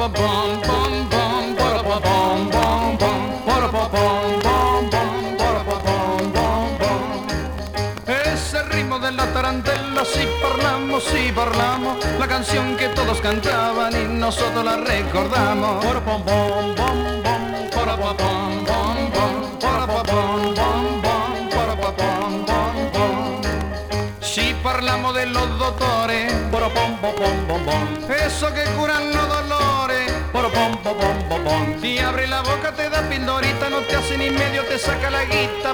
Ese ritmo de la tarantela, si parlamo, la canción que todos cantaban y nosotros la recordamos. Si parlamo de los dottores, eso que curan los dolores, si abre la boca te da pildorita, no te hace ni medio, te saca la guita.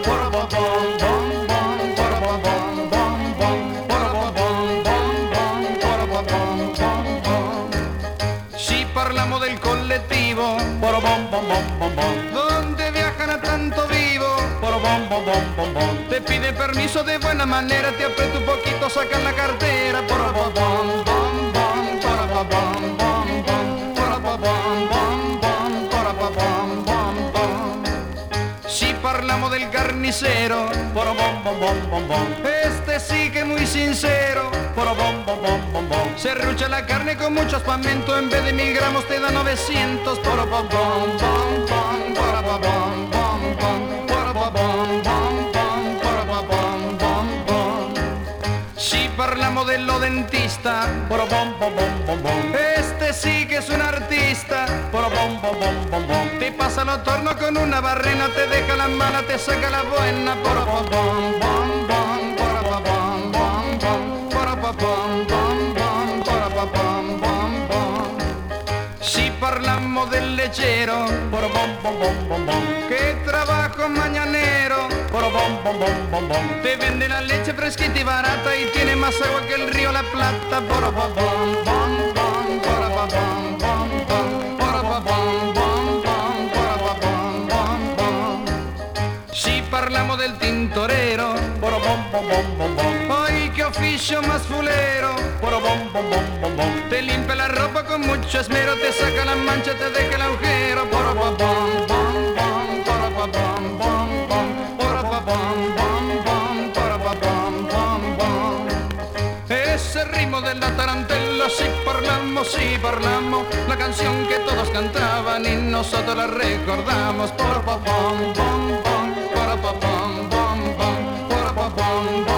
Si parlamo del colectivo, donde viajan a tanto vivo, te pide permiso de buena manera, te aprieta un poquito, sacan la cartera. Si parlamo del carnicero, este sí que es muy sincero, serrucha la carne con mucho espamento, en vez de 1000 gramos te da 900. Si parlamo de lo dentista, este sí que es un artista, te pasa los tornos con una barrena, te deja la mala, te saca la buena. Si parlamo del lechero, que trabajo mañanero, te vende la leche fresquita y barata y tiene más agua que el río La Plata. Si parlamo del tintorero, ay qué oficio más fulero, te limpia la ropa con mucho esmero, te saca la mancha, te deja el agujero. Ese ritmo de la tarantela, si parlamo, la canción que todos cantaban y nosotros la recordamos. Por pa pam pam pam, para pa pam pam pam, para pa pam pam.